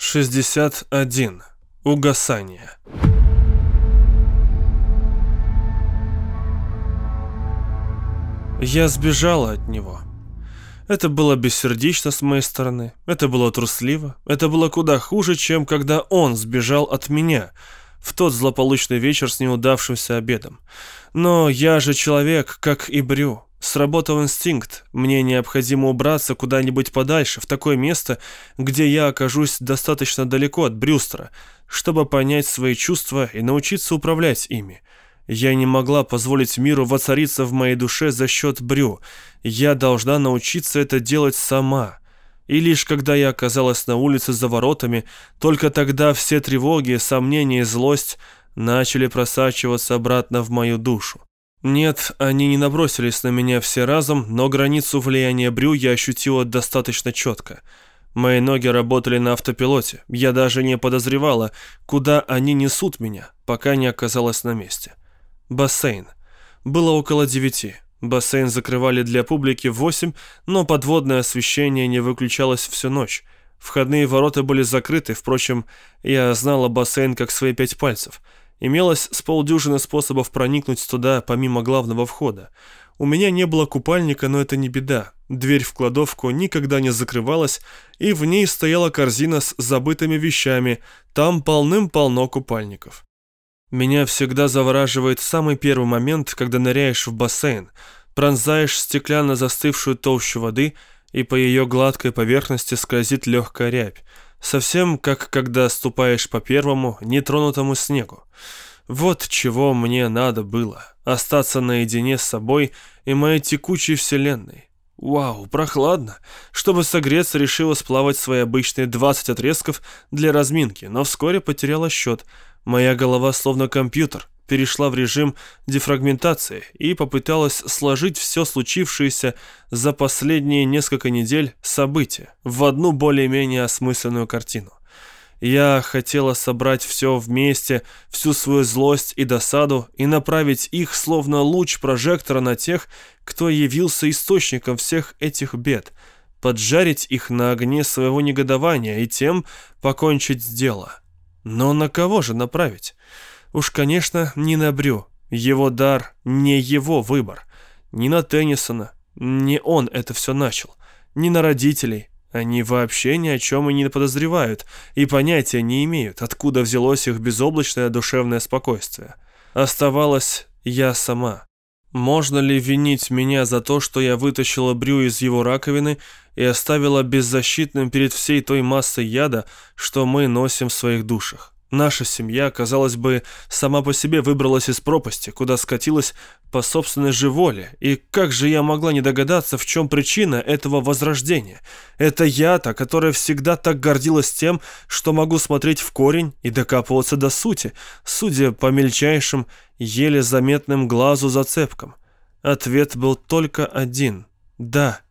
61. Угасание. Я сбежала от него. Это было бессердечно с моей стороны, это было трусливо, это было куда хуже, чем когда он сбежал от меня в тот злополучный вечер с неудавшимся обедом. Но я же человек, как и Брю. Сработал инстинкт. Мне необходимо убраться куда-нибудь подальше, в такое место, где я окажусь достаточно далеко от Брюстера, чтобы понять свои чувства и научиться управлять ими. Я не могла позволить миру воцариться в моей душе за счет Брю. Я должна научиться это делать сама. И лишь когда я оказалась на улице за воротами, только тогда все тревоги, сомнения и злость начали просачиваться обратно в мою душу. Нет, они не набросились на меня все разом, но границу влияния Брю я ощутила достаточно четко. Мои ноги работали на автопилоте, я даже не подозревала, куда они несут меня, пока не оказалась на месте. Бассейн. Было около 9. Бассейн закрывали для публики в 8, но подводное освещение не выключалось всю ночь. Входные ворота были закрыты, впрочем, я знала бассейн как свои 5 пальцев. Имелось с полдюжины способов проникнуть туда помимо главного входа. У меня не было купальника, но это не беда. Дверь в кладовку никогда не закрывалась, и в ней стояла корзина с забытыми вещами. Там полным-полно купальников. Меня всегда завораживает самый первый момент, когда ныряешь в бассейн, пронзаешь стеклянно застывшую толщу воды, и по ее гладкой поверхности скользит легкая рябь. Совсем как когда ступаешь по первому, нетронутому снегу. Вот чего мне надо было. Остаться наедине с собой и моей текучей вселенной. Вау, прохладно. Чтобы согреться, решила сплавать свои обычные 20 отрезков для разминки, но вскоре потеряла счет. Моя голова, словно компьютер, перешла в режим дефрагментации и попыталась сложить все случившееся за последние несколько недель события в одну более-менее осмысленную картину. Я хотела собрать все вместе, всю свою злость и досаду, и направить их, словно луч прожектора, на тех, кто явился источником всех этих бед, поджарить их на огне своего негодования и тем покончить дело. Но на кого же направить? Уж, конечно, не на Брю. Его дар не его выбор. Ни на Теннисона. Не он это все начал. Ни на родителей. Они вообще ни о чем и не подозревают, и понятия не имеют, откуда взялось их безоблачное душевное спокойствие. Оставалась я сама. Можно ли винить меня за то, что я вытащила Брю из его раковины и оставила беззащитным перед всей той массой яда, что мы носим в своих душах? Наша семья, казалось бы, сама по себе выбралась из пропасти, куда скатилась по собственной же воле. И как же я могла не догадаться, в чем причина этого возрождения? Это я-то, которая всегда так гордилась тем, что могу смотреть в корень и докапываться до сути, судя по мельчайшим, еле заметным глазу зацепкам. Ответ был только один. Да,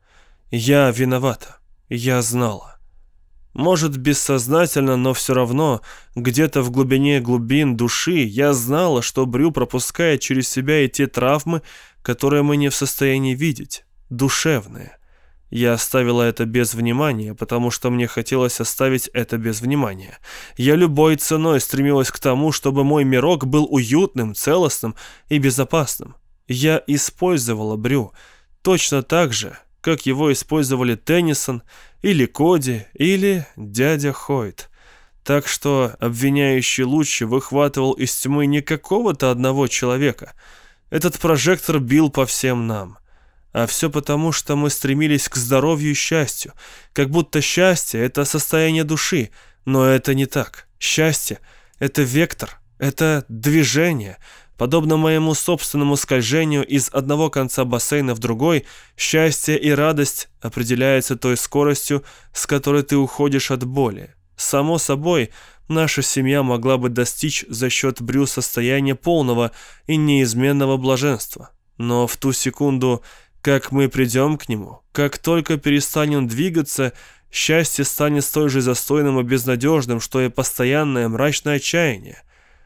я виновата. Я знала. Может, бессознательно, но все равно, где-то в глубине глубин души я знала, что Брю пропускает через себя и те травмы, которые мы не в состоянии видеть, душевные. Я оставила это без внимания, потому что мне хотелось оставить это без внимания. Я любой ценой стремилась к тому, чтобы мой мирок был уютным, целостным и безопасным. Я использовала Брю точно так же, как его использовали Теннисон или Коди или дядя Хойт. Так что обвиняющий луч выхватывал из тьмы не какого-то одного человека. Этот прожектор бил по всем нам. А все потому, что мы стремились к здоровью и счастью. Как будто счастье — это состояние души. Но это не так. Счастье — это вектор, это движение. Подобно моему собственному скольжению из одного конца бассейна в другой, счастье и радость определяются той скоростью, с которой ты уходишь от боли. Само собой, наша семья могла бы достичь за счет Брю состояния полного и неизменного блаженства. Но в ту секунду, как мы придем к нему, как только перестанем двигаться, счастье станет столь же застойным и безнадежным, что и постоянное мрачное отчаяние.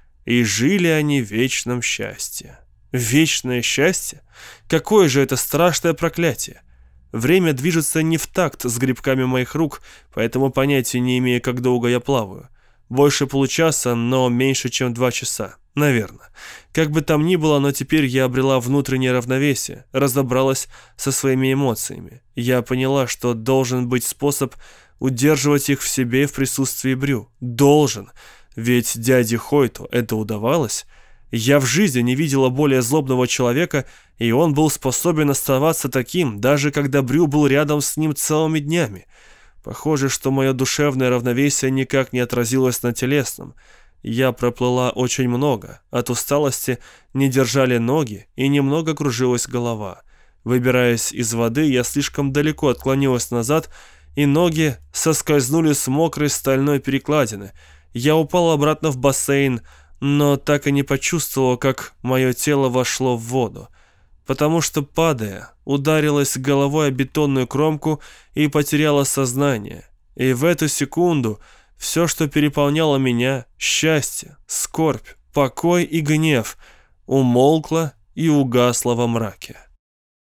И жили они в вечном счастье. Вечное счастье? Какое же это страшное проклятие! Время движется не в такт с грибками моих рук, поэтому понятия не имею, как долго я плаваю. Больше получаса, но меньше, чем 2 часа. Наверное. Как бы там ни было, но теперь я обрела внутреннее равновесие, разобралась со своими эмоциями. Я поняла, что должен быть способ удерживать их в себе в присутствии Брю. Должен. Ведь дяде Хойту это удавалось. Я в жизни не видела более злобного человека, и он был способен оставаться таким, даже когда Брю был рядом с ним целыми днями. Похоже, что мое душевное равновесие никак не отразилось на телесном. Я проплыла очень много, от усталости не держали ноги и немного кружилась голова. Выбираясь из воды, я слишком далеко отклонилась назад, и ноги соскользнули с мокрой стальной перекладины. Я упала обратно в бассейн, но так и не почувствовала, как мое тело вошло в воду, потому что, падая, ударилась головой о бетонную кромку и потеряла сознание. И в эту секунду все, что переполняло меня, счастье, скорбь, покой и гнев, умолкло и угасло во мраке.